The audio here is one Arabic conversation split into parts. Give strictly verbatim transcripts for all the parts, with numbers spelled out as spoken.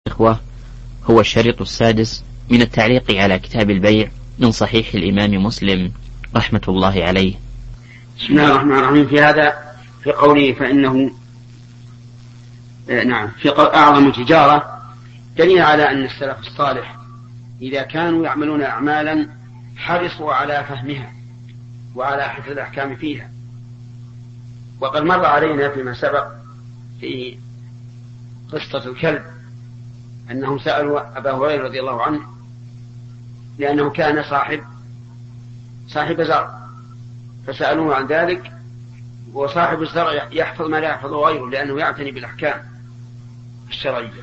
إخوة، هو الشريط السادس من التعليق على كتاب البيع من صحيح الإمام مسلم رحمة الله عليه. بسم الله الرحمن الرحيم. في هذا في قوله فإنه نعم في أعظم تجارة دليل على أن السلف الصالح إذا كانوا يعملون أعمالا حرصوا على فهمها وعلى حفظ الأحكام فيها. وقد مر علينا فيما سبق في قصة الكلب أنهم سألوا أبا هريرة رضي الله عنه لأنه كان صاحب صاحب زرع، فسألوه عن ذلك، وصاحب الزرع يحفظ ما لا يحفظه غيره لأنه يعتني بالأحكام الشرعية،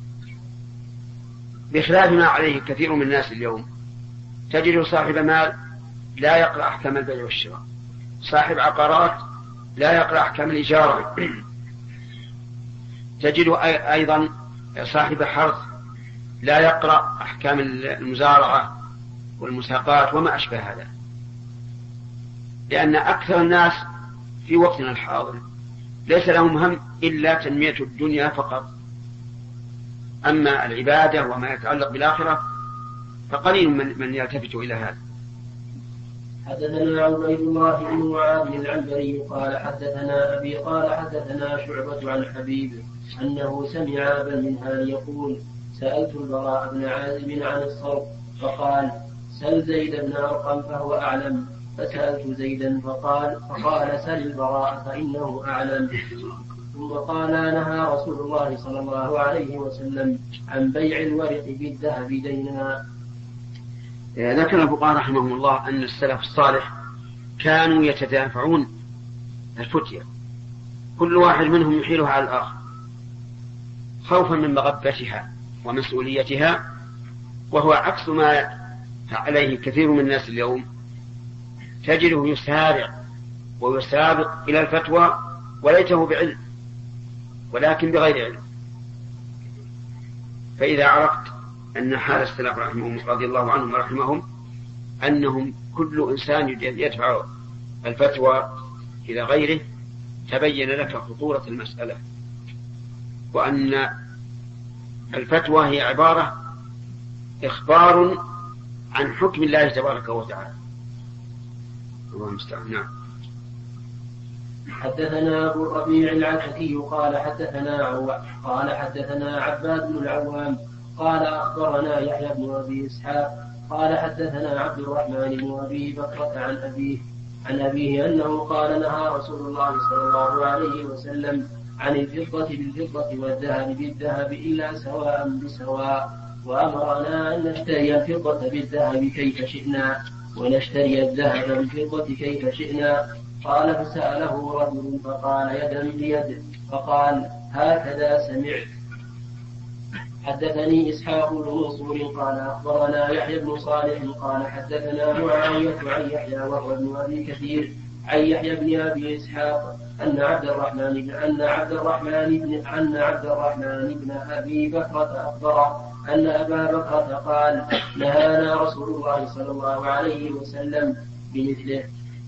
بخلاف ما عليه كثير من الناس اليوم. تجد صاحب مال لا يقرأ أحكام البيع والشراء، صاحب عقارات لا يقرأ أحكام الإجارة، تجد أيضا صاحب حرث لا يقرأ أحكام المزارعة والمساقات وما أشبه هذا، لأن أكثر الناس في وقتنا الحاضر ليس لهم هم إلا تنمية الدنيا فقط، أما العبادة وما يتعلق بالآخرة فقليل من, من يلتفت إلى هذا. حدثنا عبيد الله بن معاذ العنبري قال حدثنا أبي قال حدثنا شعبة عن حبيب أنه سمع أبا المنهال يقول سألت البراء بن عازب عن الصرف فقال سل زيد بن أرقم فهو أعلم، فسألت زيدا فقال فقال سل البراء فإنه أعلم. ثم قال نهى رسول الله صلى الله عليه وسلم عن بيع الورق بالذهب دينا. ذكر الفقهاء رحمهم الله أن السلف الصالح كانوا يتدافعون الفتية، كل واحد منهم يحيلها على الآخر خوفا من مغبتها ومسؤوليتها، وهو عكس ما عليه كثير من الناس اليوم. تجده يسارع ويسابق إلى الفتوى وليته بعلم ولكن بغير علم. فإذا عرفت أن حال السلف رحمهم رضي الله عنهم ورحمهم أنهم كل إنسان يدفع الفتوى إلى غيره، تبين لك خطورة المسألة، وأن الفتوى هي عبارة إخبار عن حكم الله تبارك وتعالى. الله المستعان. نعم. حدثنا أبو الربيع العتكي قال حدثنا عو... قال حدثنا عباد بن العوام قال أخبرنا يحيى بن أبي إسحاق قال حدثنا عبد الرحمن بن أبي بكرة عن أبيه عن أبيه أنه قال نهى رسول الله صلى الله عليه وسلم عن الفضة بالفضة والذهب بالذهب إلا سواء بسواء، وأمرنا أن نشتري الفضة بالذهب كيف شئنا ونشتري الذهب بالفضة كيف شئنا. قال فسأله رجل فقال يدا بيد، فقال هكذا سمعت. حدثني إسحاق بن منصور قال أخبرنا يحيى بن صالح قال حدثنا معاوية عن يحيى وهو ابن أبي كثير عن يحيى بن أبي إسحاق أن عبد الرحمن بن أن عبد الرحمن بن أن عبد الرحمن بن أبي بكرة أخبره أن أبا بكرة قال نهانا رسول الله صلى الله عليه وسلم بمثله.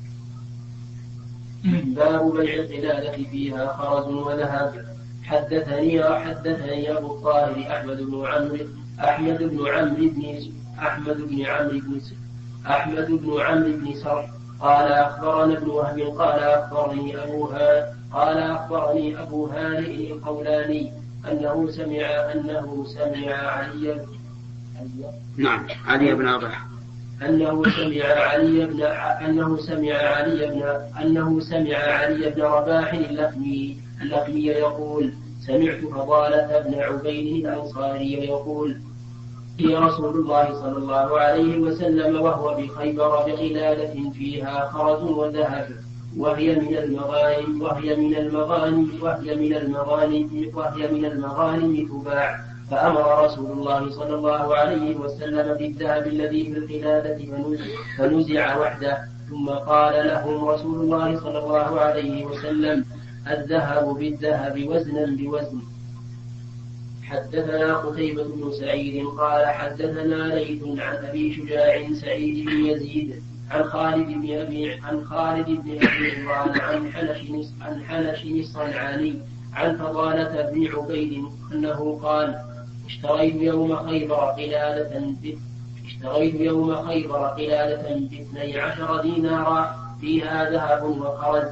باب بيع القلادة فيها خرز وذهب. حدثني حدثني أبو الطاهر أحمد بن عمرو أحمد بن عمرو بن أحمد بن عمرو بن أحمد بن عمرو بن سر قال أخبرنا ابن وهب قال أخبرني أبوها قال أخبرني أبو هانئ القولاني أنه سمع أنه سمع علي نعم علي بن أبي أنه سمع علي بن أنه سمع علي بن أنه سمع علي بن رباح اللخمي اللخمي يقول سمعت فضالة بن عبيد الأنصاري يقول هي رسول الله صلى الله عليه وسلم وهو بخيبر بقلادة فيها خرز وذهب وهي من المغانم وهي من المغانم وهي من المغانم وهي من المغانم تباع، فأمر رسول الله صلى الله عليه وسلم بالذهب الذي في القلادة فنزع وحده، ثم قال لهم رسول الله صلى الله عليه وسلم الذهب بالذهب وزنا بوزن. حدثنا قتيبة بن سعيد قال حدثنا ليث عن أبي شجاع سعيد بن يزيد عن خالد بن أبي عن خالد بن أبي عمران عن حنش عن حنش الصنعاني عن فضالة بن عبيد أنه قال اشتريت يوم خيبر قلادة اشتريت يوم خيبر قلادة باثني عشر دينارا فيها ذهب وخرز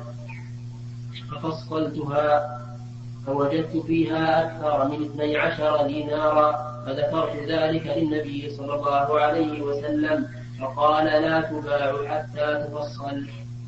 ففصلتها فوجدت فيها أكثر من اثني عشر دينارا فذكرت ذلك للنبي صلى الله عليه وسلم فقال لا تباع حتى تفصل.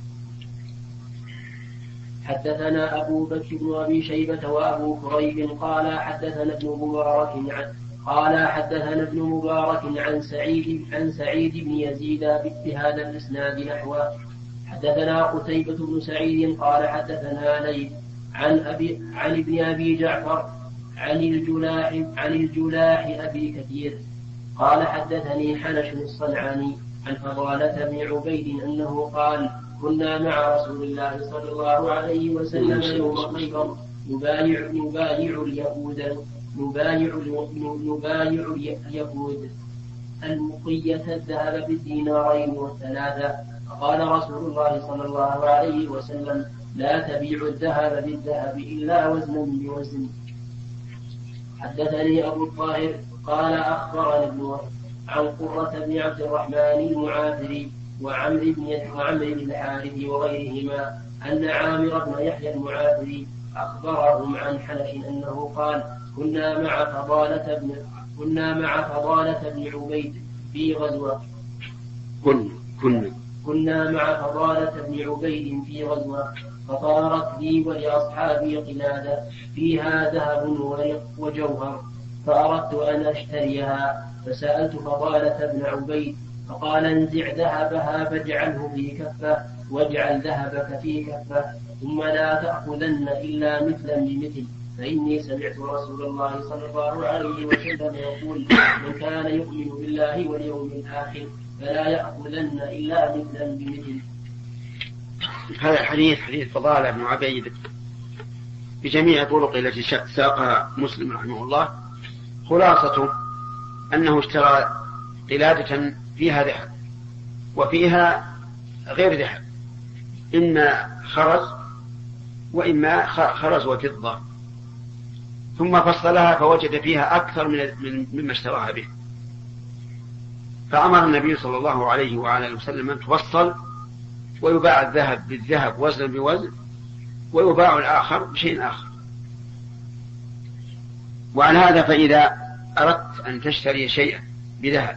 حدثنا أبو بكر بن أبي شيبة وأبو كريب قال حدثنا ابن مبارك عن قال حدثنا ابن مبارك عن سعيد عن سعيد بن يزيد بهذا الإسناد نحوه. حدثنا قتيبة بن سعيد قال حدثنا ليث عن أبي عن ابن أبي جعفر عن الجلاح عن الجلاح أبي كثير قال حدثني حنش الصنعاني عن فضالة بن عبيد أنه قال كنا مع رسول الله صلى الله عليه وسلم يوم خيبر نبايع نبايع اليهود نبايع نبايع اليهود المقية الذهب بالدينارين والثلاثة فقال رسول الله صلى الله عليه وسلم لا تبيع الذهب بالذهب إلا وزنا بوزن. حدثني أبو الطاهر قال أخبرني ابن وهب عن قرة بن عبد الرحمن المعافري وعمرو بن وعمرو بن الحارث وغيرهما أن عامر بن يحيى المعافري أخبرهم عن حنش أنه قال كنا مع فضالة بن كنا مع فضالة بن عبيد في غزوة كنا كنا كنا مع فضالة بن عبيد في غزوة فطارت لي ولأصحابي قلادة فيها ذهب وجوهر فأردت أن أشتريها فسألت فضالة بن عبيد فقال انزع ذهبها فاجعله في كفة واجعل ذهبك في كفة ثم لا تأخذن إلا مثلا بمثل فإني سمعت رسول الله صلى الله عليه وسلم يقول من كان يؤمن بالله واليوم الآخر فلا يأخذن إلا مثلا بمثل. هذا الحديث حديث فضالة بن عبيد بجميع طرق التي ساقها مسلم رحمه الله خلاصته أنه اشترى قلادة فيها ذهب وفيها غير ذهب إما خرز وإما خرز وفضة ثم فصلها فوجد فيها أكثر من مما اشتراها به فأمر النبي صلى الله عليه وعلى وسلم أن تفصل ويباع الذهب بالذهب وزنا بوزن ويباع الآخر بشيء آخر. وعلى هذا فإذا أردت أن تشتري شيئا بذهب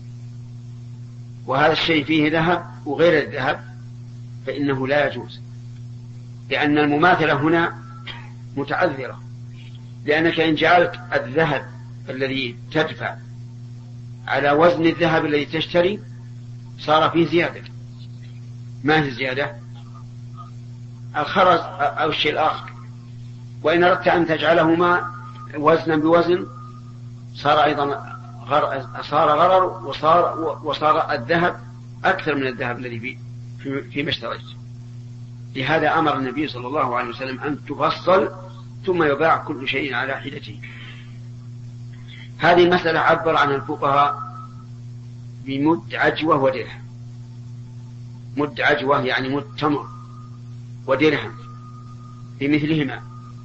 وهذا الشيء فيه ذهب وغير الذهب فإنه لا يجوز لأن المماثلة هنا متعذرة لأنك إن جعلت الذهب الذي تدفع على وزن الذهب الذي تشتري صار فيه زيادة. ما هي زيادة؟ الخرز أو الشيء الآخر. وإن أردت أن تجعلهما وزنا بوزن صار أيضا غر... صار غرر وصار وصار الذهب أكثر من الذهب الذي فيه فيما اشتريت. لهذا أمر النبي صلى الله عليه وسلم أن تفصل ثم يباع كل شيء على حدته. هذه المسألة عبر عن الفقهاء بمد عجوة ودرهم. مد عجوة يعني مد تمر ودرهم بمثلهما.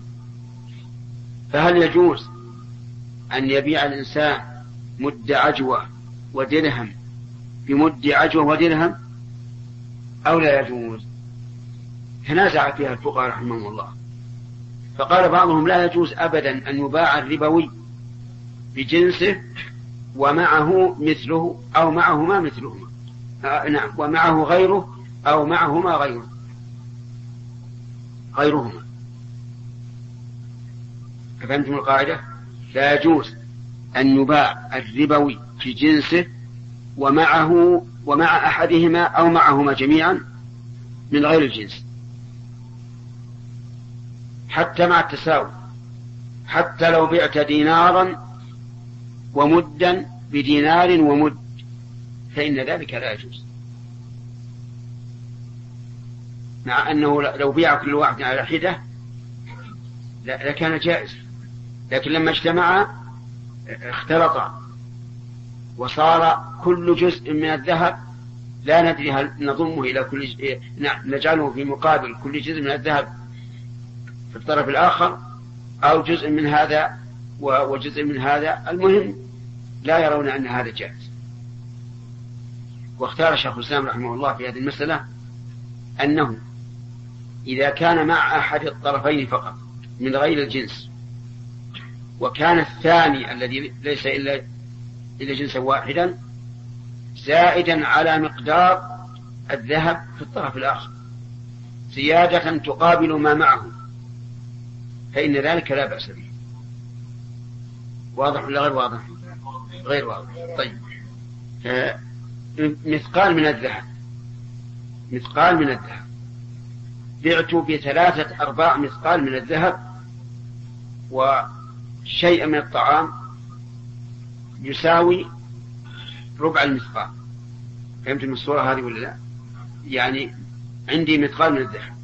فهل يجوز أن يبيع الإنسان مد عجوة ودرهم بمد عجوة ودرهم أو لا يجوز؟ تنازع فيها الفقهاء رحمهم الله. فقال بعضهم لا يجوز أبدا أن يباع الربوي بجنسه ومعه مثله أو معهما مثلهما آه نعم ومعه غيره أو معهما غيره غيرهما. فهمتم القاعدة؟ لا يجوز أن يباع الربوي في جنسه ومعه ومع أحدهما أو معهما جميعا من غير الجنس حتى مع التساوي. حتى لو بعت دينارا ومدا بدينار ومد فإن ذلك لا يجوز، مع أنه لو بيع كل واحد على حدة لكان جائز، لكن لما اجتمع اختلطا وصار كل جزء من الذهب لا ندري هل نضمه إلى كل ج... نجعله في مقابل كل جزء من الذهب في الطرف الآخر أو جزء من هذا وجزء من هذا. المهم لا يرون أن هذا جائز. واختار شيخ الإسلام رحمه الله في هذه المسألة أنه إذا كان مع أحد الطرفين فقط من غير الجنس، وكان الثاني الذي ليس إلا إلا جنسا واحدا زائدا على مقدار الذهب في الطرف الآخر زيادة تقابل ما معه، فإن ذلك لا بأس به. واضح ولا غير واضح؟ غير واضح. طيب، مثقال من الذهب مثقال من الذهب بعت بثلاثة أرباع مثقال من الذهب وشيء من الطعام يساوي ربع المثقال. فهمت الصورة هذه ولا لا؟ يعني عندي مثقال من الذهب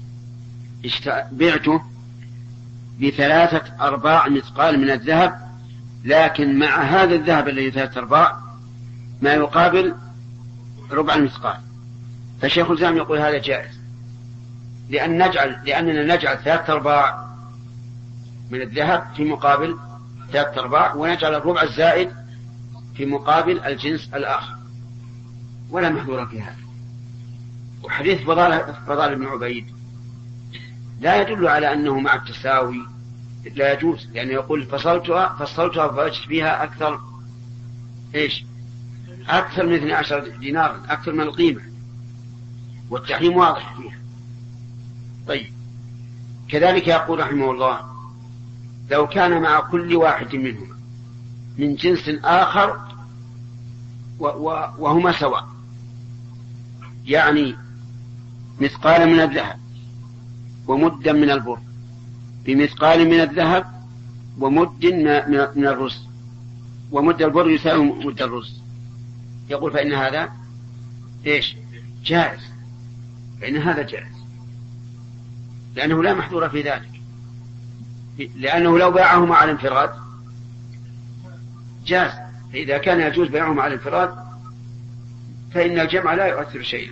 بعته بثلاثة أرباع مثقال من الذهب، لكن مع هذا الذهب الذي ثلاثة أرباع ما يقابل ربع المثقال. فالشيخ الإسلام يقول هذا جائز، لأن نجعل لأننا نجعل ثلاثة أرباع من الذهب في مقابل ثلاثة أرباع، ونجعل الربع الزائد في مقابل الجنس الآخر، ولا محذور في هذا. وحديث فضال بن عبيد لا يدل على أنه مع التساوي لا يجوز، لأنه يقول فصلتها فصلتها فوجدت فيها أكثر إيش أكثر من اثني عشر دينارا، أكثر من القيمة، والتحريم واضح فيها. طيب، كذلك يقول رحمه الله لو كان مع كل واحد منهما من جنس آخر وهما سواء، يعني مثقال من الذهب ومدا من البر بمثقال من الذهب ومد من الرز، ومد البر يساوي مد الرز، يقول فإن هذا إيش جائز، فإن هذا جائز، لأنه لا محذور في ذلك، لأنه لو باعهما على الانفراد جاز. فإذا كان يجوز بيعهما على الانفراد فإن الجمع لا يؤثر شيئا.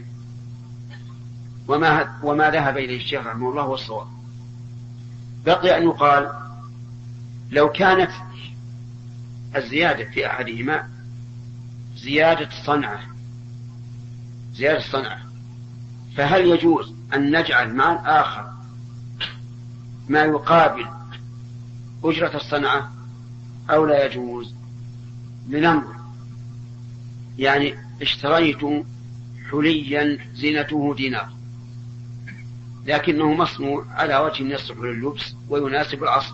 وما, وما ذهب إليه الشيخ رحمه الله هو الصواب. بقي أن يقال لو كانت الزيادة في أحدهما زيادة صنعة زيادة صنعة فهل يجوز أن نجعل مع الآخر ما يقابل أجرة الصنعة أو لا يجوز؟ لننظر. يعني اشتريت حليا زينته دينار لكنه مصنوع على وجه يصلح لللبس ويناسب العصر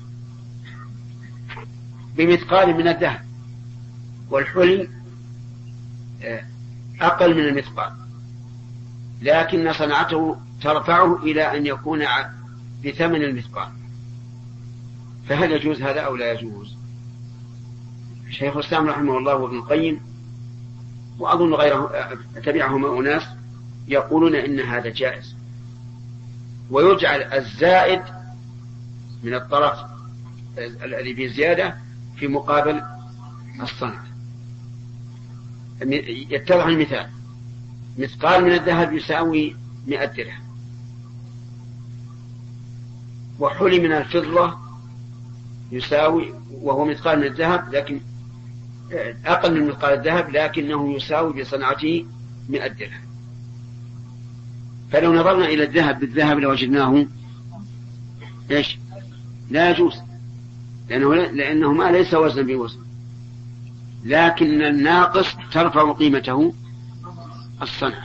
بمثقال من الذهب، والحلي أقل من المثقال، لكن صنعته ترفعه إلى أن يكون بثمن المثقال، فهل يجوز هذا أو لا يجوز؟ شيخ الإسلام رحمه الله وابن القيم وأظن غيره تبعهم أناس يقولون إن هذا جائز، ويجعل الزائد من الطرف الذي فيه زيادة في مقابل الصنعة. يتضح المثال: مثقال من الذهب يساوي مئة درهم، وحلي من الفضة يساوي وهو مثقال من الذهب لكن أقل من مثقال الذهب لكنه يساوي بصنعته مئة درهم. فلو نظرنا إلى الذهب بالذهب لوجدناه إيش لا يجوز، لأنه, لأنه ما ليس وزنا بوزن، لكن الناقص ترفع قيمته الصنعة،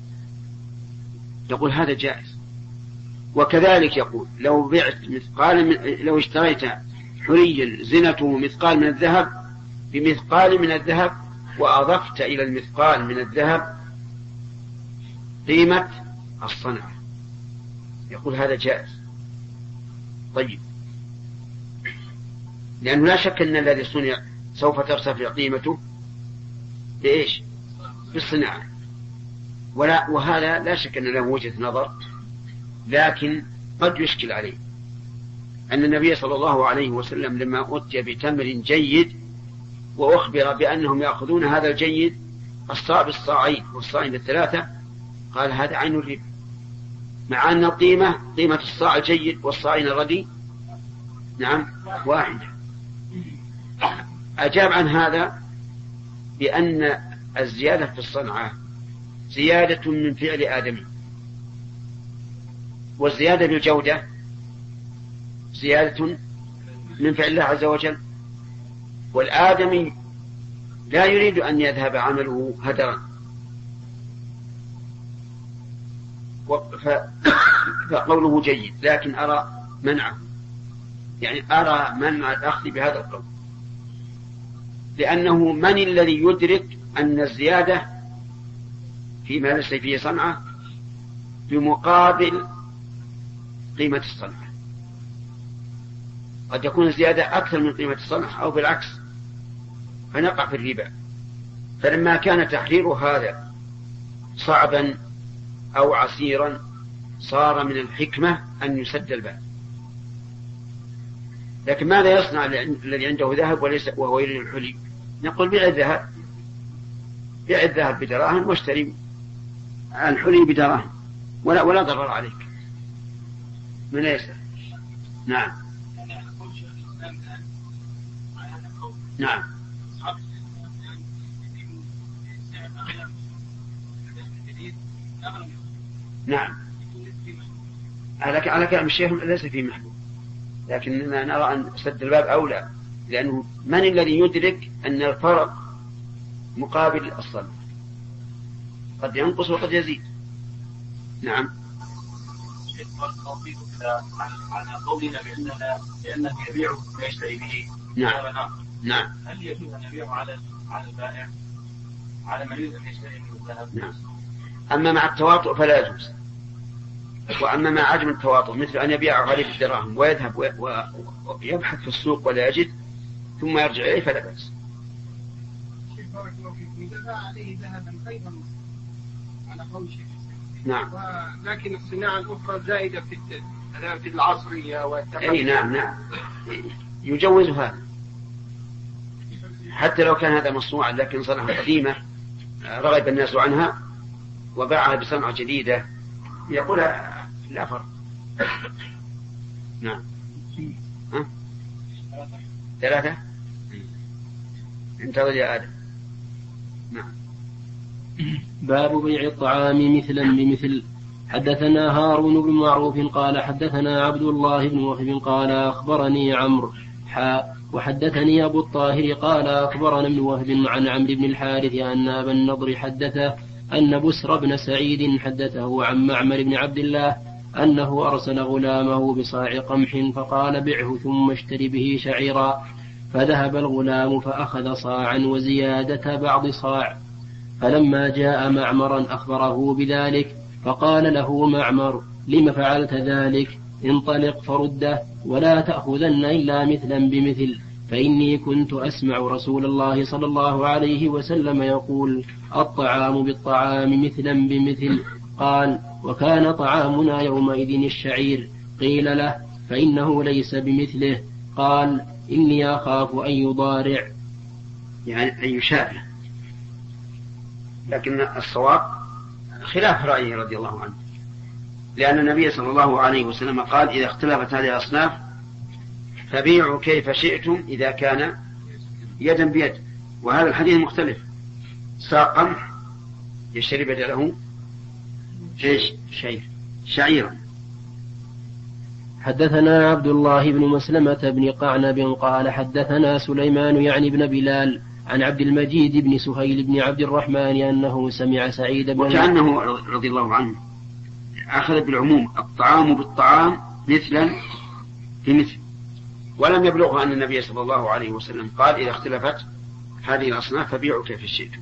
يقول هذا جائز. وكذلك يقول لو بعت مثقال من لو اشتريت حليا زنته مثقال من الذهب بمثقال من الذهب وأضفت إلى المثقال من الذهب قيمة الصنعة، يقول هذا جائز. طيب، لأنه لا شك أن الذي صنع سوف ترتفع قيمته بإيش؟ بالصناعة، ولا وهذا لا شك أن له وجهة نظر، لكن قد يشكل عليه أن النبي صلى الله عليه وسلم لما أتي بتمر جيد وأخبر بأنهم يأخذون هذا الجيد الصاع بالصاعين والصاعين بالثلاثة، قال هذا عين الربا، مع أن القيمة قيمة الصاع الجيد والصاعين الردي نعم واحدة، أجاب عن هذا بأن الزيادة في الصنعة زيادة من فعل آدم، والزيادة بالجودة زيادة من فعل الله عز وجل، والآدمي لا يريد أن يذهب عمله هدرا، فقوله جيد، لكن أرى منعه، يعني أرى منع الأخذ بهذا القول، لأنه من الذي يدرك أن الزيادة فيما ليس فيه صنعة بمقابل قيمة الصنعة؟ قد يكون الزيادة أكثر من قيمة الصنعة أو بالعكس، فنقع في الربا. فلما كان تحرير هذا صعبا أو عسيرا صار من الحكمة أن يسد الباب. لكن ماذا يصنع الذي عنده ذهب وليس وهو يريد الحلي؟ نقول بيع الذهب، بيع الذهب بدراهم واشتري الحلي بدراهم، ولا ولا ضرر عليك من يسأل. نعم نعم نعم على كلام الشيخ ليس فيه محبوب، لكننا نرى أن سد الباب أولى، لأنه من الذي يدرك أن الفرق مقابل الصلب قد ينقص وقد يزيد. نعم. على قولنا بأننا لأنه يبيع ويشتري به. نعم. نعم. هل يجوز أن يبيعه على على البائع على من يريد أن يشتري منه الذهب؟ نعم. أما مع التواطؤ فلا يجوز، وأما مع عدم التواطؤ مثل أن يبيعه عليه بالدراهم ويذهب ويبحث في السوق ولا يجد ثم يرجع إليه فلا بأس. عليه ذهبا خيرا على قول شيخ. نعم. ولكن الصناعة الأخرى زائدة في في العصرية والتقنية. أي نعم نعم يجوز هذا، حتى لو كان هذا مصنوعا لكن صنعة قديمة رغب الناس عنها وباعها بصنعة جديدة يقول لا فرق. نعم. ها؟ ثلاثة. انتظر يا آدم. نعم. باب بيع الطعام مثلا بمثل. حدثنا هارون بن معروف قال حدثنا عبد الله بن وهب قال أخبرني عمرو حاء وحدثني أبو الطاهر قال أخبرنا ابن وهب عن عمرو بن الحارث أن أبا النضر حدثه أن بسر بن سعيد حدثه عن معمر بن عبد الله أنه أرسل غلامه بصاع قمح فقال بعه ثم اشتري به شعيرا، فذهب الغلام فأخذ صاعا وزيادة بعض صاع، فلما جاء معمرا أخبره بذلك فقال له معمر لم فعلت ذلك؟ انطلق فرده ولا تأخذن إلا مثلا بمثل، فإني كنت أسمع رسول الله صلى الله عليه وسلم يقول الطعام بالطعام مثلا بمثل. قال وكان طعامنا يومئذ الشعير. قيل له فإنه ليس بمثله. قال إني أخاف أن يضارع، يعني أن يشابه، لكن الصواب خلاف رأيه رضي الله عنه، لأن النبي صلى الله عليه وسلم قال إذا اختلفت هذه الأصناف فبيعوا كيف شئتم إذا كان يدا بيد. وهذا الحديث مختلف، ساق قمح يشتري بدله ايش؟ شعير شعيرا. حدثنا عبد الله بن مسلمة بن قعنب قال حدثنا سليمان يعني بن بلال عن عبد المجيد بن سهيل بن عبد الرحمن أنه سمع سعيد بن وكأنه رضي الله عنه أخذ بالعموم الطعام بالطعام مثلا بمثل، ولم يبلغه أن النبي صلى الله عليه وسلم قال إذا اختلفت هذه الأصناف فبيعوا كيف شئتم.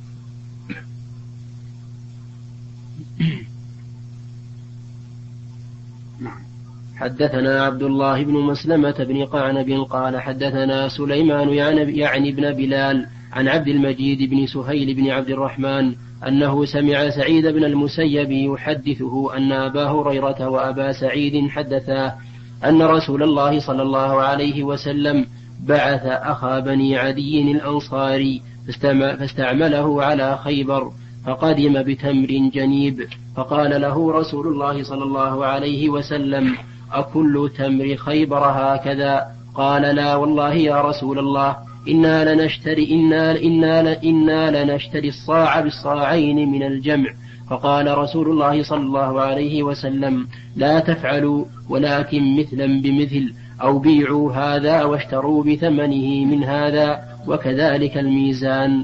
حدثنا عبد الله بن مسلمة بن قعنب قال حدثنا سليمان يعني بن بلال عن عبد المجيد بن سهيل بن عبد الرحمن أنه سمع سعيد بن المسيب يحدثه أن أبا هريرة وأبا سعيد حدثا أن رسول الله صلى الله عليه وسلم بعث أخا بني عدي الأنصاري فاستعمله على خيبر، فقدم بتمر جنيب، فقال له رسول الله صلى الله عليه وسلم أكل تمر خيبر هكذا؟ قال لا والله يا رسول الله إنا لنشتري, إنا, إنا, إنا لنشتري الصاع بالصاعين من الجمع. فقال رسول الله صلى الله عليه وسلم لا تفعلوا ولكن مثلا بمثل أو بيعوا هذا واشتروا بثمنه من هذا وكذلك الميزان.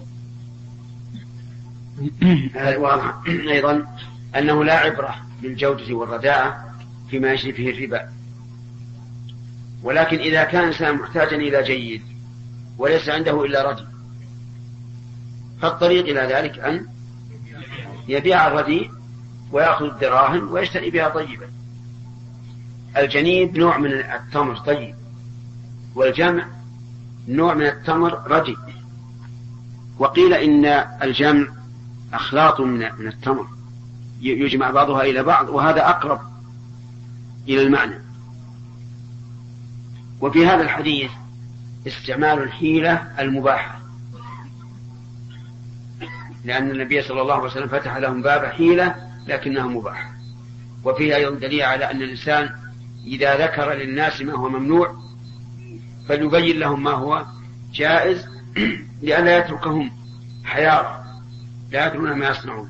واضح أيضا أنه لا عبرة بالجودة والرداءة فيما يجري فيه الربا، ولكن إذا كان الإنسان محتاجا إلى جيد وليس عنده إلا رديء فالطريق إلى ذلك أن يبيع الرديء ويأخذ الدراهم ويشتري بها طيبا. الجنيب نوع من التمر طيب، والجمع نوع من التمر رديء. وقيل إن الجمع أخلاط من التمر يجمع بعضها إلى بعض، وهذا أقرب إلى المعنى. وفي هذا الحديث استعمال الحيلة المباحة، لأن النبي صلى الله عليه وسلم فتح لهم باب حيلة لكنها مباحة. وفيه أيضا دليل على أن الإنسان إذا ذكر للناس ما هو ممنوع فليبين لهم ما هو جائز لئلا يتركهم حيارى لا يدرون ما يصنعون.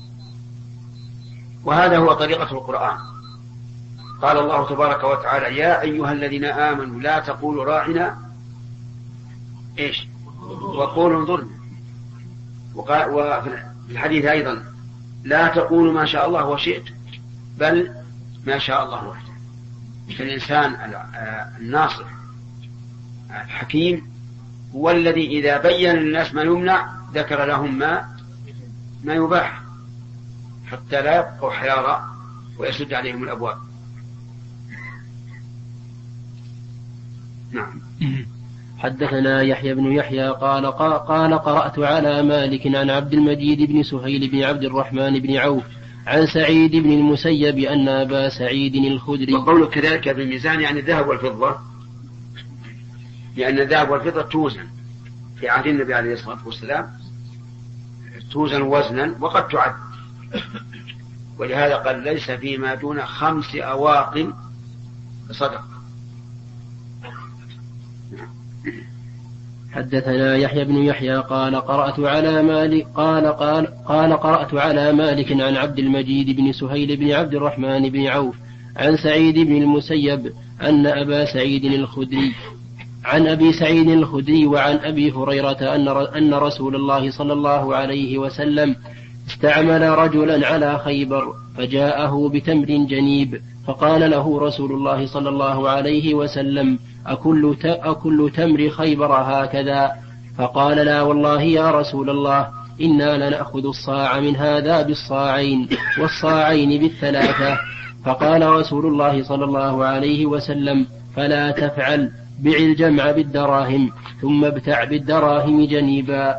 وهذا هو طريقة القرآن. قال الله تبارك وتعالى يا أيها الذين آمنوا لا تقولوا راعنا إيش وقولوا انظرنا. وفي الحديث أيضا لا تقولوا ما شاء الله وشئت بل ما شاء الله وحده. فالإنسان الناصح الحكيم هو الذي إذا بين للناس ما يمنع ذكر لهم ما ما يباح حتى لا يبقوا حيارى ويسد عليهم الأبواب. نعم. حدثنا يحيى بن يحيى قال قال قرأت على مالك عن عبد المجيد بن سهيل بن عبد الرحمن بن عوف عن سعيد بن المسيب أن أبا سعيد الخدري. وقوله كذلك بالميزان يعني الذهب والفضة، لأن الذهب والفضة توزن في عهد النبي عليه الصلاة والسلام، توزن وزنا وقد تعد، ولهذا قال ليس فيما دون خمس أواق صدق. حدثنا يحيى بن يحيى قال قرأت على مالك قال قال قال قرأت على مالك عن عبد المجيد بن سهيل بن عبد الرحمن بن عوف عن سعيد بن المسيب أن أبا سعيد الخدري عن أبي سعيد الخدري وعن أبي هريرة أن أن رسول الله صلى الله عليه وسلم استعمل رجلا على خيبر فجاءه بتمر جنيب فقال له رسول الله صلى الله عليه وسلم أكل, أكل تمر خيبر هكذا؟ فقال لا والله يا رسول الله إنا لنأخذ الصاع من هذا بالصاعين والصاعين بالثلاثة. فقال رسول الله صلى الله عليه وسلم فلا تفعل، بع الجمع بالدراهم ثم ابتع بالدراهم جنيبا.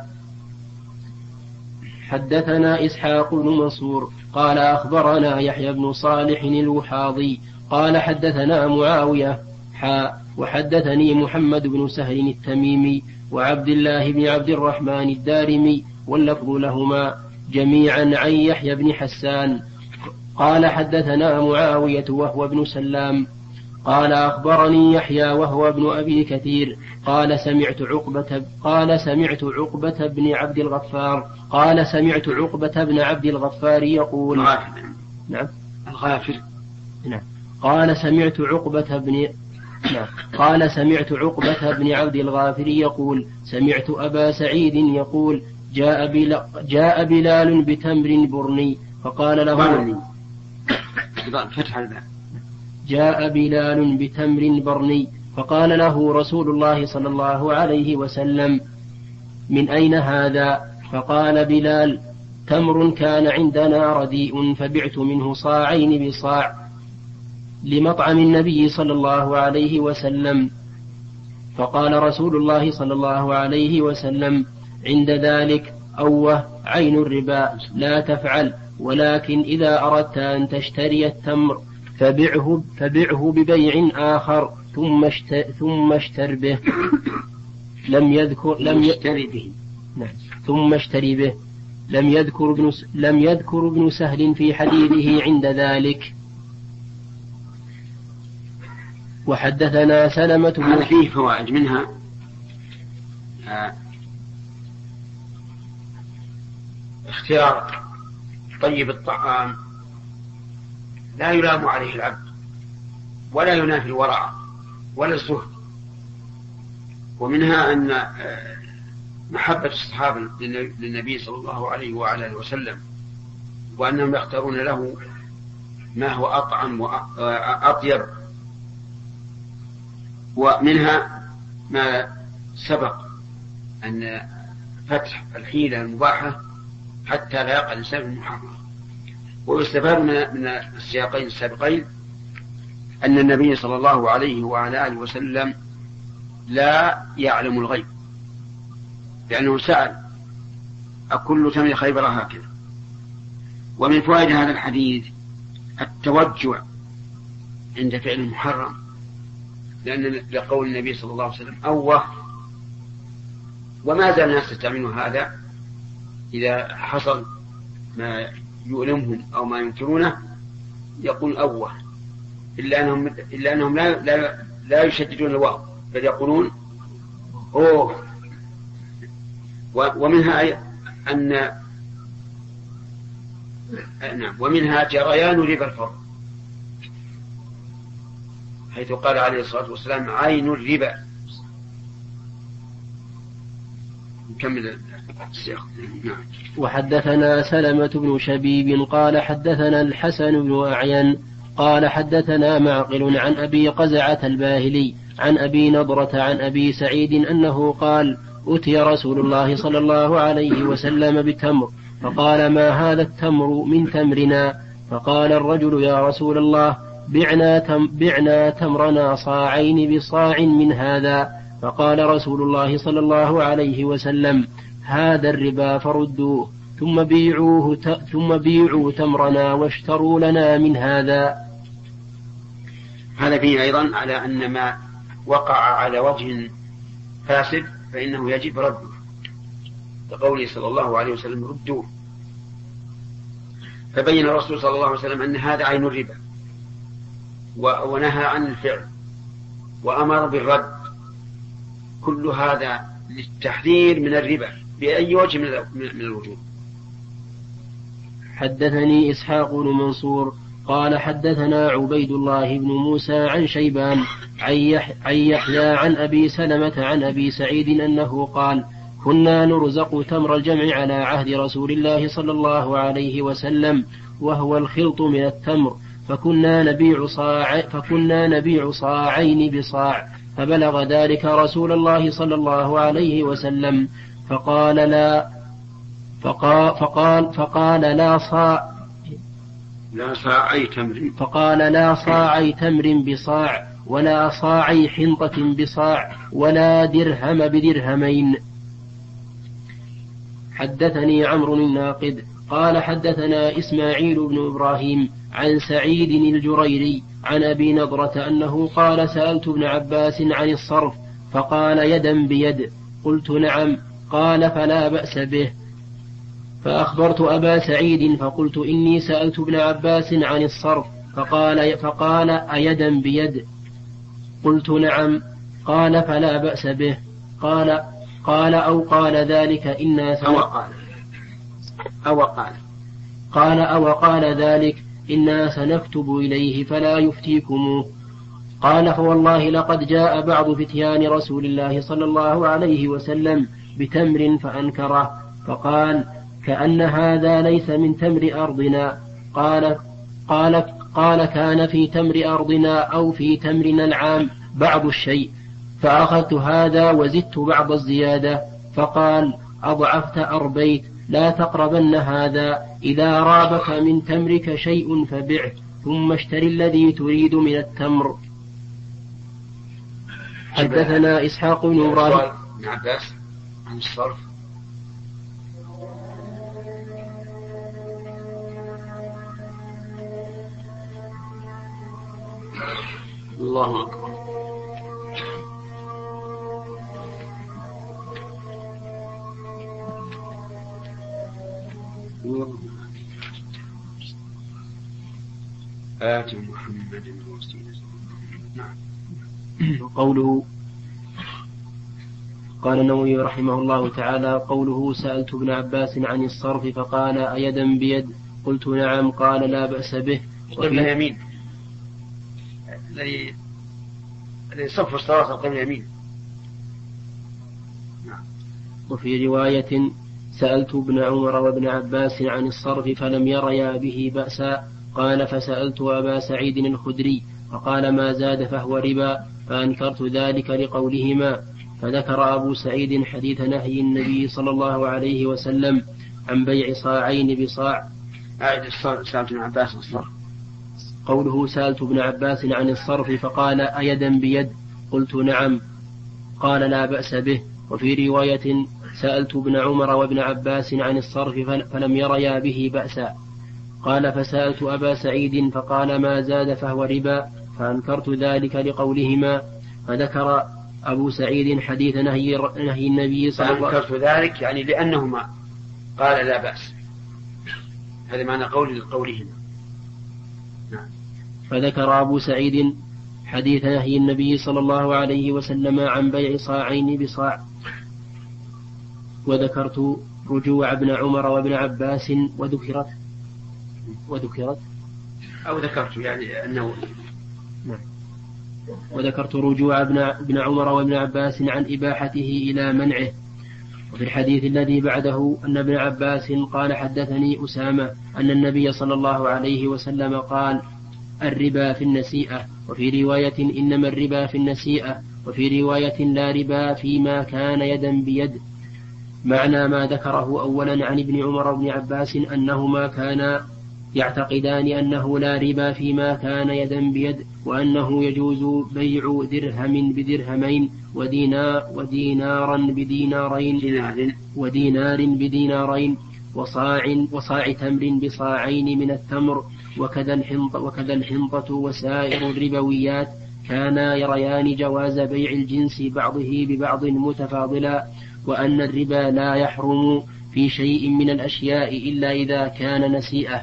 حدثنا إسحاق بن منصور قال أخبرنا يحيى بن صالح الوحاضي قال حدثنا معاوية حاء وحدثني محمد بن سهل التميمي وعبد الله بن عبد الرحمن الدارمي واللفظ لهما جميعا عن يحيى بن حسان قال حدثنا معاوية وهو ابن سلام قال أخبرني يحيى وهو ابن أبي كثير قال سمعت عقبة قال سمعت عقبة بن عبد الغفار قال سمعت عقبة بن عبد الغفار يقول نعم الغافر نعم قال سمعت عقبة بن نعم قال سمعت عقبة بن عبد الغافر يقول سمعت أبا سعيد يقول جاء بلال, جاء بلال بتمر برني فقال له فتح الباب جاء بلال بتمر برني فقال له رسول الله صلى الله عليه وسلم من أين هذا؟ فقال بلال تمر كان عندنا رديء فبعت منه صاعين بصاع لمطعم النبي صلى الله عليه وسلم. فقال رسول الله صلى الله عليه وسلم عند ذلك أوه عين الربا لا تفعل، ولكن إذا أردت أن تشتري التمر فبعه, فبعه ببيع آخر ثم اشتر, ثم اشتر به. لم يذكر لم يشتري به نعم ثم اشتري به لم يذكر ابن لم يذكر ابن سهل في حديثه عند ذلك. وحدثنا سلمة بن فيه فوائد، منها اختيار طيب الطعام لا يلام عليه العبد ولا ينافي الورع ولا الزهد. ومنها أن محبة الصحابة للنبي صلى الله عليه وعلى اله وسلم وأنهم يختارون له ما هو أطعم وأطيب. ومنها ما سبق أن فتح الحيلة المباحة حتى لا يقع الإنسان في المحرم. ويستفاد من السياقين السابقين أن النبي صلى الله عليه وعلى آله وسلم لا يعلم الغيب، لأنه سأل أكل تمر خيبر هكذا. ومن فوائد هذا الحديث التوجع عند فعل المحرم، لأن لقول النبي صلى الله عليه وسلم أوه، وما زال الناس يستعملون هذا إذا حصل ما يؤلمهم أو ما ينكرونه يقول أوه، إلا أنهم, إلا أنهم لا, لا, لا يشددون الواو بل يقولون أوه. ومنها أن نعم ومنها جريان ربا الفضل، حيث قال عليه الصلاة والسلام عين الربا. نكمل السياق. نعم. وحدثنا سلمة بن شبيب قال حدثنا الحسن بن أعين قال حدثنا معقل عن أبي قزعة الباهلي عن أبي نضرة عن أبي سعيد أنه قال أتي رسول الله صلى الله عليه وسلم بتمر فقال ما هذا التمر؟ من تمرنا. فقال الرجل يا رسول الله بعنا, تم بعنا تمرنا صاعين بصاع من هذا. فقال رسول الله صلى الله عليه وسلم هذا الربا فردوه ثم بيعوه ثم بيعوا تمرنا واشتروا لنا من هذا. هذا فيه أيضا على أن ما وقع على وجه فاسد فإنه يجب رده، لقوله صلى الله عليه وسلم ردوه. فبين الرسول صلى الله عليه وسلم أن هذا عين الربا ونهى عن الفعل وأمر بالرد. كل هذا للتحذير من الربا بأي وجه من الوجوه. حدثني إسحاق بن منصور قال حدثنا عبيد الله بن موسى عن شيبان عن يحيى عن أبي سلمة عن أبي سعيد أنه قال كنا نرزق تمر الجمع على عهد رسول الله صلى الله عليه وسلم وهو الخلط من التمر، فكنا نبيع صاع فكنا نبيع صاعين بصاع، فبلغ ذلك رسول الله صلى الله عليه وسلم فقال لا فقال فقال, فقال لا صاع لا صاعي تمر فقال لا صاعي تمر بصاع ولا صاعي حنطة بصاع ولا درهم بدرهمين. حدثني عمرو الناقد قال حدثنا إسماعيل بن إبراهيم عن سعيد الجريري عن أبي نضرة أنه قال سألت ابن عباس عن الصرف فقال يدا بيد. قلت نعم. قال فلا بأس به. فأخبرت أبا سعيد فقلت إني سألت ابن عباس عن الصرف فقال, فقال أيدا بيد؟ قلت نعم. قال فلا بأس به. قال قال أو قال ذلك إنا أو قال أو قال قال أو قال ذلك إنا سنكتب إليه فلا يفتيكموه. قال فوالله لقد جاء بعض فتيان رسول الله صلى الله عليه وسلم بتمر فأنكره فقال كأن هذا ليس من تمر أرضنا. قال قال قال كان في تمر أرضنا أو في تمرنا العام بعض الشيء، فأخذت هذا وزدت بعض الزيادة. فقال أضعفت أربيت لا تقربن هذا، إذا رابك من تمرك شيء فبعه ثم اشتر الذي تريد من التمر. حدثنا إسحاق بن إبراهيم بن عباس عن الصرف. الله أكبر. آت محمد الوسيلة. نعم. قوله قال النووي رحمه الله تعالى: قوله سألت ابن عباس عن الصرف فقال: أيدا بيد؟ قلت نعم. قال: لا بأس به. قبل اليمين الذي الذي صف الصلاة قبل اليمين. وفي رواية: سألت ابن عمر وابن عباس عن الصرف فلم يريا به بأسا. قال: فسألت أبا سعيد الخدري فقال: ما زاد فهو ربا، فأنكرت ذلك لقولهما. فذكر أبو سعيد حديث نهي النبي صلى الله عليه وسلم عن بيع صاعين بصاع. سألت ابن عباس الصرف. قوله سألت ابن عباس عن الصرف فقال: أيدا بيد؟ قلت نعم. قال: لا بأس به. وفي رواية: سألت ابن عمر وابن عباس عن الصرف فلم يريا به بأسا. قال: فسألت أبا سعيد فقال: ما زاد فهو ربا، فأنكرت ذلك لقولهما. فذكر أبو سعيد حديث نهي, نهي النبي صلى الله عليه وسلم. فأنكرت ذلك يعني لأنهما قال لا بأس، هذا معنى قول لقولهما. نعم. فذكر أبو سعيد حديث نهي النبي صلى الله عليه وسلم عن بيع صاعين بصاع. وذكرت رجوع ابن عمر وابن عباس وذكرت وذكرت أو ذكرت يعني أنه نعم. وذكرت رجوع ابن عمر وابن عباس عن إباحته إلى منعه. وفي الحديث الذي بعده أن ابن عباس قال: حدثني أسامة أن النبي صلى الله عليه وسلم قال: الربا في النسيئة. وفي رواية: إنما الربا في النسيئة. وفي رواية: لا ربا فيما كان يدا بيد. معنى ما ذكره أولا عن ابن عمر وابن عباس أنهما كانا يعتقدان أنه لا ربا فيما كان يدا بيد، وأنه يجوز بيع درهم بدرهمين ودينا ودينارا بدينارين ودينار بدينارين وصاع وصاع تمر بصاعين من التمر، وكذا الحنطة, وكذا الحنطة وسائر الربويات كانا يريان جواز بيع الجنس بعضه ببعض متفاضلا، وأن الربا لا يحرم في شيء من الأشياء إلا إذا كان نسيئة.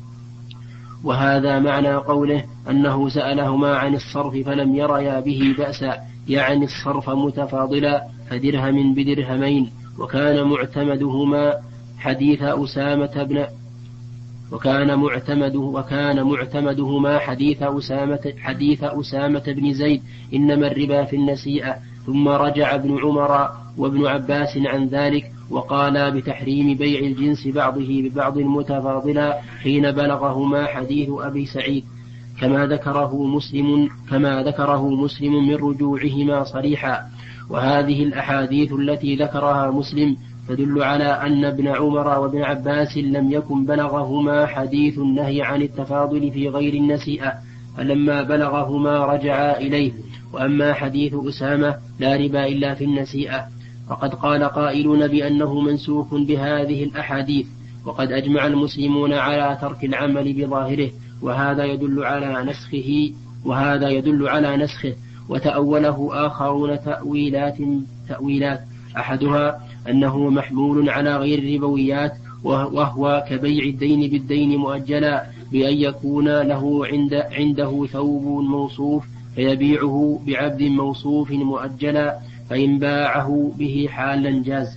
وهذا معنى قوله أنه سألهما عن الصرف فلم يريا به بأسا، يعني الصرف متفاضلا فدرهم بدرهمين. وكان معتمدهما حديث أسامة بن وكان معتمده وكان معتمدهما حديث أسامة حديث أسامة بن زيد: إنما الربا في النسيئة. ثم رجع ابن عمر وابن عباس عن ذلك وقالا بتحريم بيع الجنس بعضه ببعض متفاضلا حين بلغهما حديث أبي سعيد، كما ذكره مسلم كما ذكره مسلم من رجوعهما صريحا. وهذه الأحاديث التي ذكرها مسلم تدل على أن ابن عمر وابن عباس لم يكن بلغهما حديث النهي عن التفاضل في غير النسيئة، فلما بلغهما رجعا إليه. وأما حديث أسامة لا ربا إلا في النسيئة فقد قال قائلون بأنه منسوخ بهذه الأحاديث، وقد أجمع المسلمون على ترك العمل بظاهره، وهذا يدل على نسخه وهذا يدل على نسخه وتأوله آخرون تأويلات تأويلات أحدها أنه محمول على غير الربويات، وهو كبيع الدين بالدين مؤجلا، بأن يكون له عند عنده ثوب موصوف فيبيعه بعبد موصوف مؤجلا، فإن باعه به حالا جاز.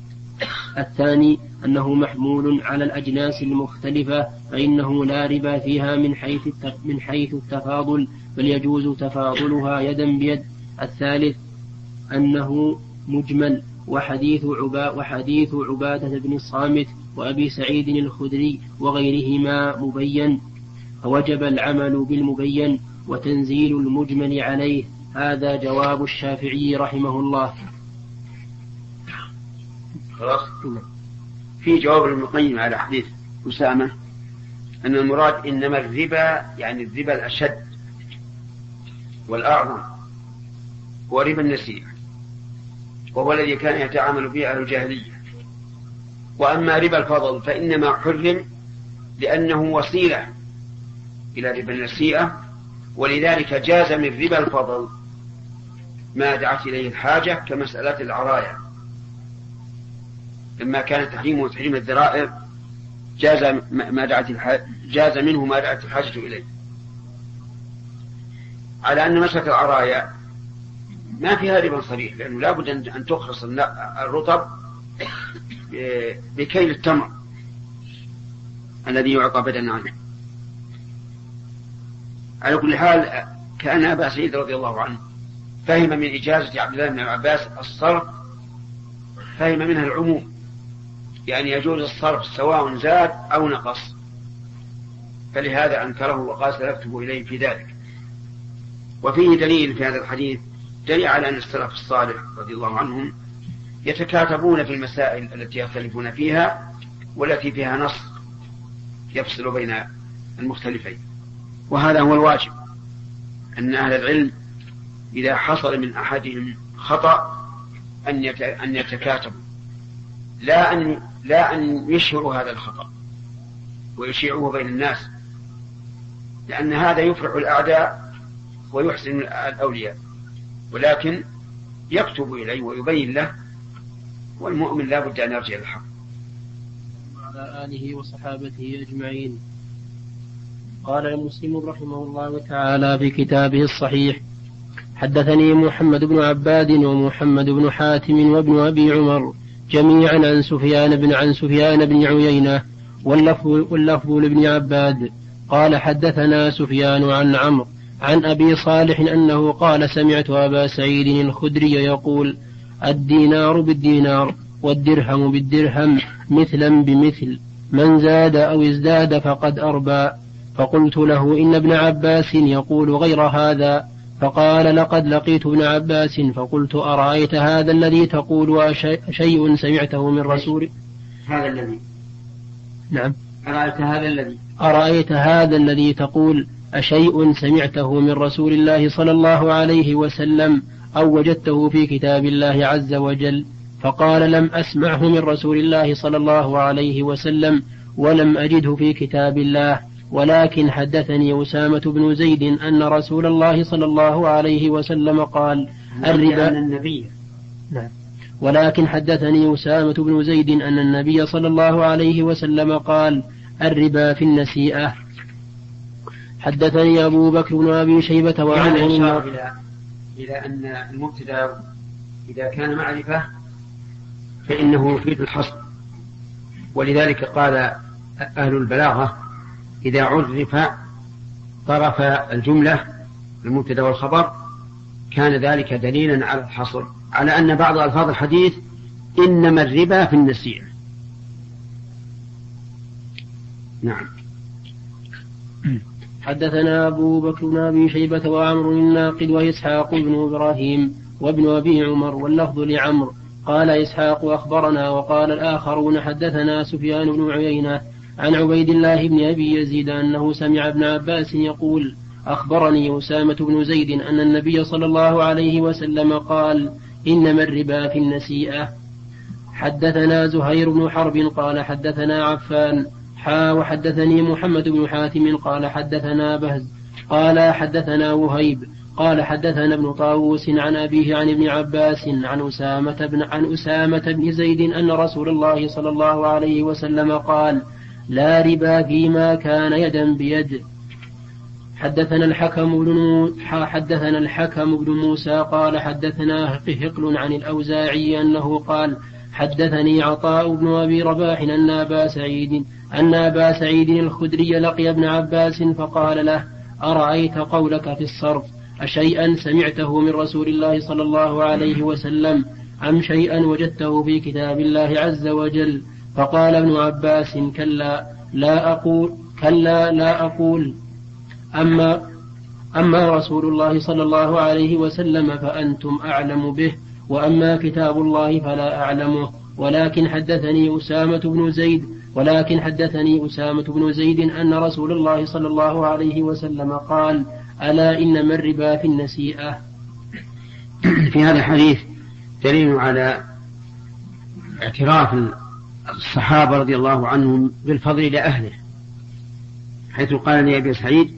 الثاني أنه محمول على الأجناس المختلفة، فإنه لا ربا فيها من حيث من حيث التفاضل، بل يجوز تفاضلها يدا بيد. الثالث أنه مجمل، وحديث عبا وحديث عبادة بن الصامت وأبي سعيد الخدري وغيرهما مبين، فوجب العمل بالمبين وتنزيل المجمل عليه. هذا جواب الشافعي رحمه الله. خلاص. في جواب المقيم على حديث أسامة أن المراد إنما الربا يعني الربا الأشد والأعظم هو ربا النسيئة، وهو الذي كان يتعامل به أهل الجاهلية. وأما ربا الفضل فإنما حرم لأنه وسيلة إلى ربا النسيئة، ولذلك جاز من ربا الفضل ما دعت إليه الحاجة كمسألة العرايا، لما كان تحريمه تحريم الذرائع جاز ما دعت الحاجة جاز منه ما دعت الحاجة إليه، على أن مسألة العرايا ما فيها ربا صريح، لأنه لا بد أن تخلص الرطب بكيل التمر الذي يعطى بدلا عنه. على كل حال كأن أبا سعيد رضي الله عنه فهم من إجازة عبد الله بن عباس الصرف، فهم منها العموم، يعني يجوز الصرف سواء زاد أو نقص، فلهذا أنكره وقال سلفته إليه في ذلك. وفيه دليل في هذا الحديث دليل على أن السلف الصالح رضي الله عنهم يتكاتبون في المسائل التي يختلفون فيها والتي فيها نص يفصل بين المختلفين. وهذا هو الواجب، أن أهل العلم إذا حصل من أحدهم خطأ أن يتكاتبوا، لا أن لا أن يشهروا هذا الخطأ ويشيعوه بين الناس، لأن هذا يفرح الأعداء ويحسن الأولياء، ولكن يكتب إليه ويبين له، والمؤمن لا بد أن يرجع للحق. وعلى آله وصحابته أجمعين. قال المسلم رحمه الله تعالى في كتابه الصحيح: حدثني محمد بن عباد ومحمد بن حاتم وابن أبي عمر جميعا عن سفيان بن عن سفيان بن عيينة، واللفظ, واللفظ لابن عباد قال: حدثنا سفيان عن عمرو عن أبي صالح أنه قال: سمعت أبا سعيد الخدري يقول: الدينار بالدينار والدرهم بالدرهم مثلا بمثل، من زاد أو ازداد فقد أربى. فقلت له: إن ابن عباس يقول غير هذا. فقال: لقد لقيت ابن عباس فقلت: أرأيت هذا الذي تقول شيء سمعته من رسول هذا الذي نعم أرأيت هذا الذي أرأيت هذا الذي تقول أشيء سمعته من رسول الله صلى الله عليه وسلم أو وجدته في كتاب الله عز وجل؟ فقال: لم أسمعه من رسول الله صلى الله عليه وسلم ولم أجده في كتاب الله، ولكن حدثني أسامة بن زيد أن رسول الله صلى الله عليه وسلم قال: الربا النبي نعم ولكن حدثني أسامة بن زيد أن النبي صلى الله عليه وسلم قال: الربا في النسيئة. حدثني أبو بكر بن أبي شيبة وعن يعني إشارة إلى إلى أن المبتدأ إذا كان معرفة فإنه يفيد الحصر، ولذلك قال أهل البلاغة: إذا عرف طرف الجملة المبتدأ والخبر كان ذلك دليلا على الحصر، على أن بعض ألفاظ الحديث إنما الربا في النسيئة. نعم. حدثنا أبو بكر بن أبي شيبة وعمر الناقد وإسحاق بن إبراهيم وابن أبي عمر، واللفظ لعمر. قال إسحاق: أخبرنا. وقال الآخرون: حدثنا سفيان بن عيينة عن عبيد الله بن أبي يزيد أنه سمع ابن عباس يقول: أخبرني أسامة بن زيد أن النبي صلى الله عليه وسلم قال: إنما الربا في النسيئة. حدثنا زهير بن حرب قال: حدثنا عفان حا وحدثني محمد بن حاتم قال: حدثنا بهز قال: حدثنا وهيب قال: حدثنا ابن طاووس عن أبيه عن ابن عباس عن أسامة بن, عن أسامة بن زيد أن رسول الله صلى الله عليه وسلم قال: لا ربا فيما كان يدا بيد. حدثنا الحكم بن حدثنا الحكم بن موسى قال: حدثنا هقل عن الأوزاعي أنه قال: حدثني عطاء بن أبي رباح أن أبا سعيد أن أبا سعيد الخدري لقي ابن عباس فقال له: أرأيت قولك في الصرف أشيئا سمعته من رسول الله صلى الله عليه وسلم أم شيئا وجدته في كتاب الله عز وجل؟ فقال ابن عباس: كلا لا أقول كلا لا أقول أما أما رسول الله صلى الله عليه وسلم فأنتم أعلم به، وأما كتاب الله فلا أعلمه. ولكن حدثني أسامة بن زيد ولكن حدثني أسامة بن زيد أن رسول الله صلى الله عليه وسلم قال: ألا إنما الربا في النسيئة. في هذا الحديث دليل على اعتراف الصحابة رضي الله عنهم بالفضل لأهله، حيث قال لأبي سعيد: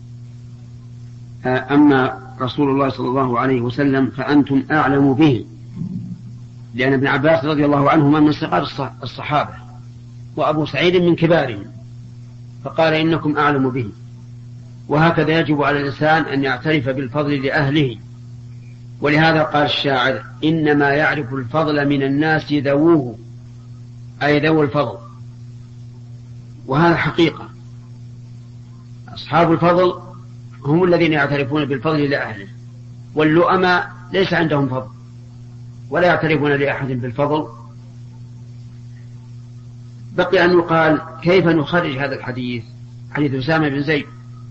أما رسول الله صلى الله عليه وسلم فأنتم أعلم به، لأن ابن عباس رضي الله عنهما من صغار الصحابة وأبو سعيد من كبارهم، فقال: إنكم أعلم به. وهكذا يجب على الإنسان أن يعترف بالفضل لأهله، ولهذا قال الشاعر: إنما يعرف الفضل من الناس ذووه، أي ذو الفضل. وهذا حقيقة، أصحاب الفضل هم الذين يعترفون بالفضل لأهله، واللؤماء ليس عندهم فضل ولا يعترفون لأحد بالفضل. بقي أن يقال كيف نخرج هذا الحديث، حديث أسامة بن زيد؟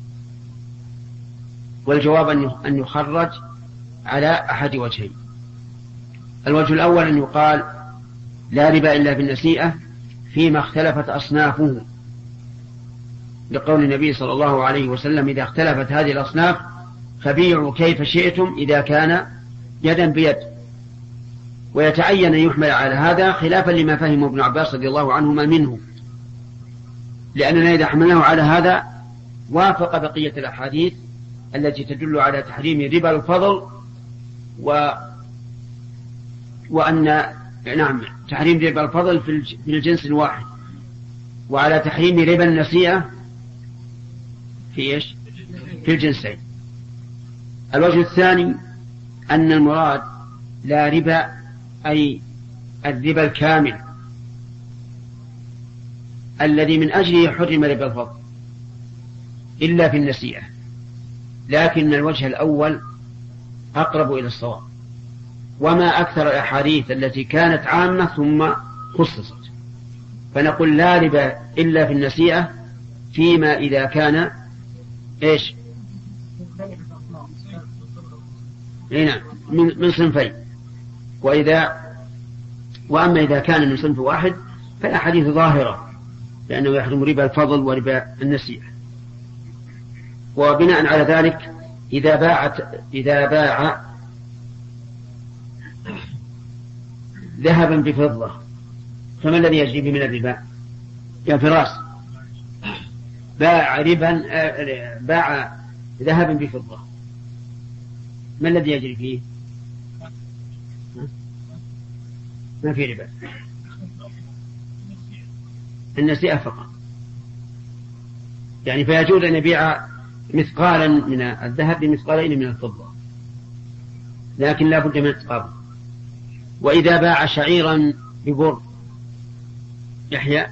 والجواب أن يخرج على أحد وجهين. الوجه الأول أن يقال لا ربا إلا بالنسيئة فيما اختلفت أصنافه، لقول النبي صلى الله عليه وسلم: إذا اختلفت هذه الأصناف فبيعوا كيف شئتم إذا كان يدا بيد. ويتعين أن يحمل على هذا خلافا لما فهمه ابن عباس رضي الله عنهما منه، لأننا إذا حملناه على هذا وافق بقية الأحاديث التي تدل على تحريم ربا الفضل و... وأن نعم تحريم ربا الفضل في الجنس الواحد، وعلى تحريم ربا النسيئة في إيش؟ في الجنسين. الوجه الثاني أن المراد لا ربا أي الربا الكامل الذي من أجله حرم ربا الفضل إلا في النسيئة، لكن الوجه الأول أقرب إلى الصواب. وما أكثر الأحاديث التي كانت عامة ثم خصصت، فنقول لا ربا إلا في النسيئة فيما إذا كان إيش؟ هنا من, من صنفين، وإذا وأما إذا كان من صنف واحد فالأحاديث ظاهرة لأنه يحرم ربا الفضل وربا النسيئة. وبناء على ذلك إذا باعت إذا باع ذهبا بفضة فما الذي يجري من الربا؟ يا فراس، باع ربا باع ذهبا بفضة، ما الذي يجري فيه؟ ما في ربا، النسيئة فقط. يعني فيجوز أن يبيع مثقالا من الذهب بمثقالين من الفضة، لكن لا بد من التقابل. وإذا باع شعيرا ببر يحيى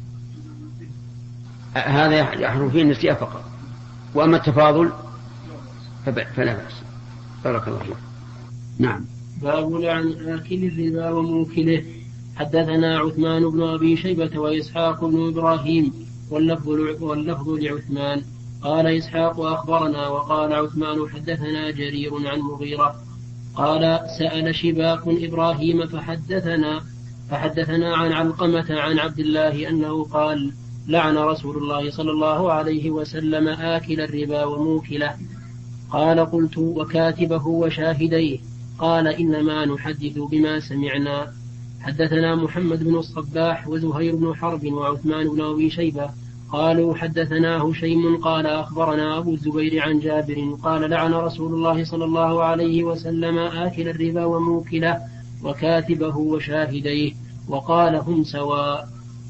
هذا يحرم فيه النسيئة فقط، وأما التفاضل فلا بأس. بارك الله فيك. نعم. باب عن آكل الربا وموكله. حدثنا عثمان بن أبي شيبة وإسحاق بن إبراهيم واللفظ لعثمان قال إسحاق أخبرنا، وقال عثمان حدثنا جرير عن مغيرة قال سأل شباك إبراهيم فحدثنا فحدثنا عن علقمة عن عبد الله أنه قال لعن رسول الله صلى الله عليه وسلم آكل الربا وموكله. قال قلت وكاتبه وشاهديه؟ قال إنما نحدث بما سمعنا. حدثنا محمد بن الصباح وزهير بن حرب وعثمان بن أبي شيبة قالوا حدثنا هشيم قال أخبرنا أبو الزبير عن جابر قال لعن رسول الله صلى الله عليه وسلم آكل الربا وموكله وكاتبه وشاهديه، وقال هم سواء.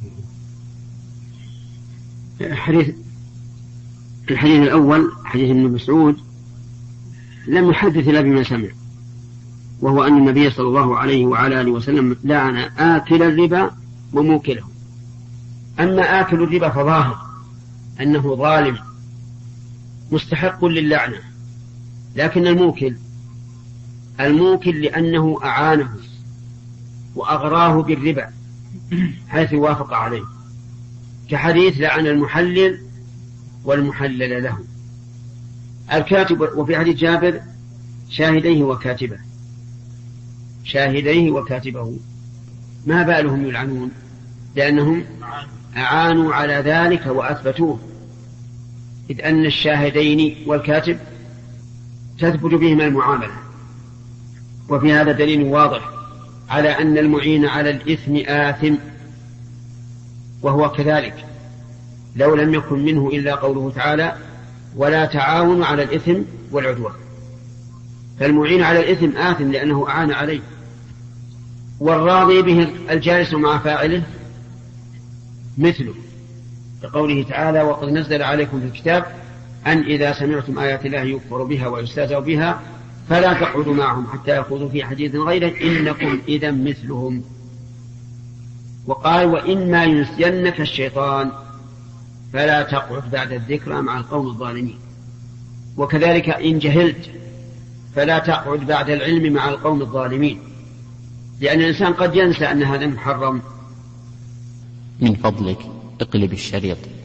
الحديث الحديث الأول حديث ابن مسعود لم يحدث إلا بما سمع، وهو أن النبي صلى الله عليه وعلى آله وسلم لعن آكل الربا وموكله. أما آكل الربا فظاهر أنه ظالم مستحق للعنة، لكن الموكل الموكل لأنه أعانه وأغراه بالربا حيث وافق عليه، كحديث لعن المحلل والمحلل له. الكاتب، وفي حديث جابر شاهديه وكاتبه شاهديه وكاتبه ما بالهم يلعنون؟ لأنهم أعانوا على ذلك وأثبتوه، إذ أن الشاهدين والكاتب تثبت بهما المعاملة. وفي هذا دليل واضح على أن المعين على الإثم آثم، وهو كذلك لو لم يكن منه إلا قوله تعالى ولا تعاونوا على الإثم والعدوان، فالمعين على الإثم آثم لأنه أعان عليه، والراضي به الجالس مع فاعله مثله، كقوله تعالى وقد نزل عليكم في الكتاب أن إذا سمعتم آيات الله يكفر بها ويستهزأ بها فلا تقعدوا معهم حتى يخوضوا في حديث غيره إنكم إذا مثلهم. وقال وإما ينسينك الشيطان فلا تقعد بعد الذكرى مع القوم الظالمين. وكذلك إن جهلت فلا تقعد بعد العلم مع القوم الظالمين، لأن الإنسان قد ينسى أن هذا محرم. من فضلك اقلب الشريط.